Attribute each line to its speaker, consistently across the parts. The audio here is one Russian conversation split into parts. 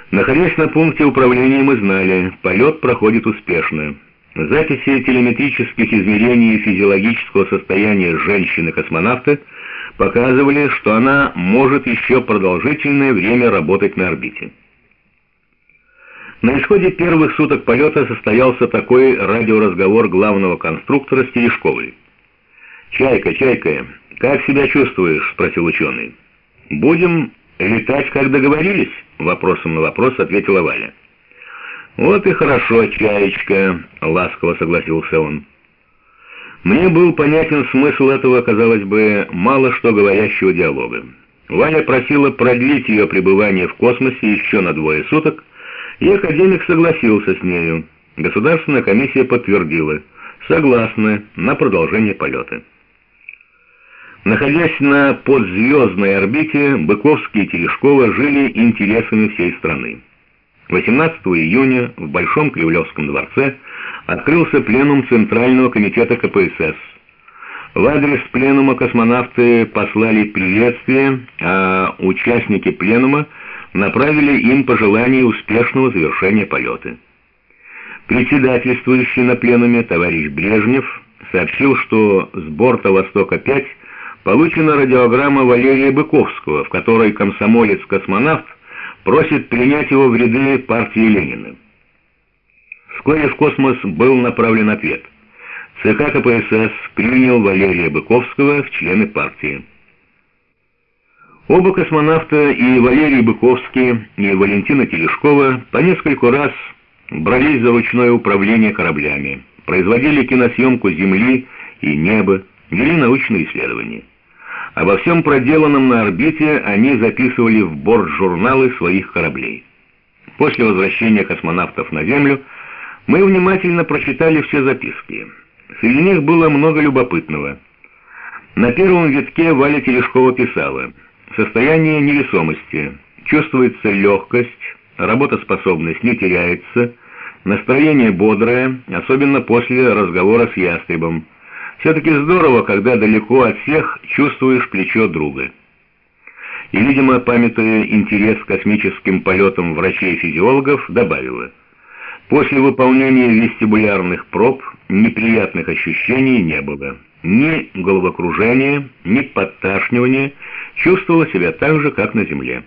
Speaker 1: Находясь на пункте управления, мы знали, полет проходит успешно. Записи телеметрических измерений физиологического состояния женщины-космонавта показывали, что она может еще продолжительное время работать на орбите. На исходе первых суток полета состоялся такой радиоразговор главного конструктора с Терешковой. «Чайка, Чайка, как себя чувствуешь?» — спросил ученый. «Будем летать, как договорились?» — вопросом на вопрос ответила Валя. «Вот и хорошо, Чаечка», — ласково согласился он. Мне был понятен смысл этого, казалось бы, мало что говорящего диалога. Валя просила продлить ее пребывание в космосе еще на 2 суток, и академик согласился с нею. Государственная комиссия подтвердила: согласны на продолжение полета. Находясь на подзвездной орбите, Быковский и Терешкова жили интересами всей страны. 18 июня в Большом Кремлевском дворце открылся пленум Центрального комитета КПСС. В адрес пленума космонавты послали приветствие, а участники пленума направили им пожелания успешного завершения полета. Председательствующий на пленуме товарищ Брежнев сообщил, что с борта «Востока-5» получена радиограмма Валерия Быковского, в которой комсомолец-космонавт просит принять его в ряды партии Ленина. Вскоре в космос был направлен ответ. ЦК КПСС принял Валерия Быковского в члены партии. Оба космонавта, и Валерий Быковский, и Валентина Терешкова, по нескольку раз брались за ручное управление кораблями, производили киносъемку Земли и неба, вели научные исследования. Обо всем проделанном на орбите они записывали в бортжурналы своих кораблей. После возвращения космонавтов на Землю мы внимательно прочитали все записки. Среди них было много любопытного. На первом витке Валя Терешкова писала: «Состояние невесомости, чувствуется легкость, работоспособность не теряется, настроение бодрое, особенно после разговора с ястребом. Все-таки здорово, когда далеко от всех чувствуешь плечо друга». И, видимо, памятуя интерес к космическим полетам врачей-физиологов, добавила: «После выполнения вестибулярных проб неприятных ощущений не было. Ни головокружения, ни подташнивания, чувствовала себя так же, как на Земле».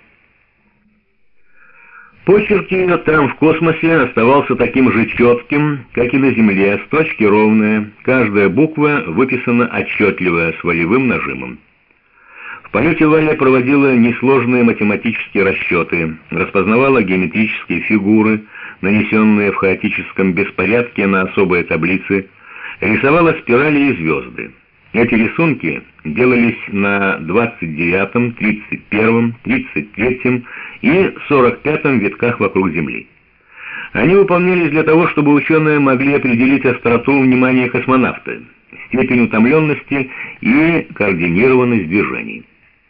Speaker 1: Почерк ее там, в космосе, оставался таким же четким, как и на Земле, строчки ровные, каждая буква выписана отчетливо, с волевым нажимом. В полете Валя проводила несложные математические расчеты, распознавала геометрические фигуры, нанесенные в хаотическом беспорядке на особые таблицы, рисовала спирали и звезды. Эти рисунки делались на 29-м, 31-м, 33-м и 45-м витках вокруг Земли. Они выполнялись для того, чтобы ученые могли определить остроту внимания космонавта, степень утомленности и координированность движений.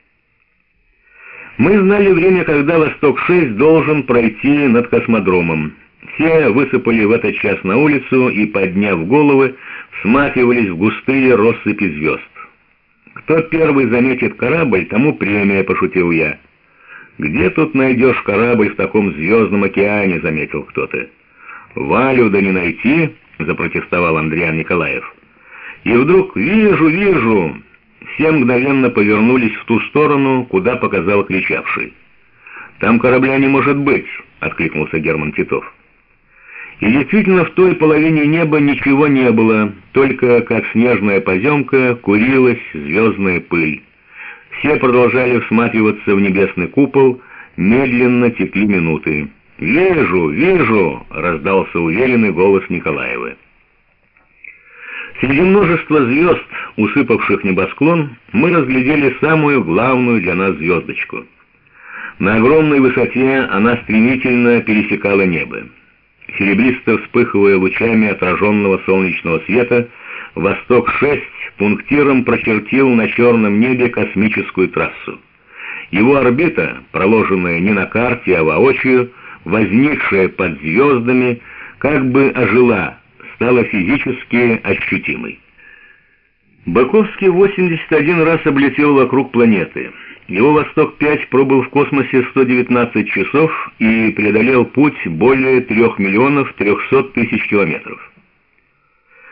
Speaker 1: Мы знали время, когда «Восток-6» должен пройти над космодромом. Все высыпали в этот час на улицу и, подняв головы, всматривались в густые россыпи звезд. «Кто первый заметит корабль, тому премия», — пошутил я. «Где тут найдешь корабль в таком звездном океане?» — заметил кто-то. «Валю да не найти», — запротестовал Андриан Николаев. И вдруг «Вижу!» Все мгновенно повернулись в ту сторону, куда показал кричавший. «Там корабля не может быть», — откликнулся Герман Титов. И действительно, в той половине неба ничего не было, только, как снежная поземка, курилась звездная пыль. Все продолжали всматриваться в небесный купол, медленно текли минуты. «Вижу!» — раздался уверенный голос Николаева. Среди множества звезд, усыпавших небосклон, мы разглядели самую главную для нас звездочку. На огромной высоте она стремительно пересекала небо. Серебристо вспыхивая лучами отраженного солнечного света, «Восток-6» пунктиром прочертил на черном небе космическую трассу. Его орбита, проложенная не на карте, а воочию, возникшая под звездами, как бы ожила, стала физически ощутимой. Быковский 81 раз облетел вокруг планеты. Его «Восток-5» пробыл в космосе 119 часов и преодолел путь более 3 миллионов 300 тысяч километров.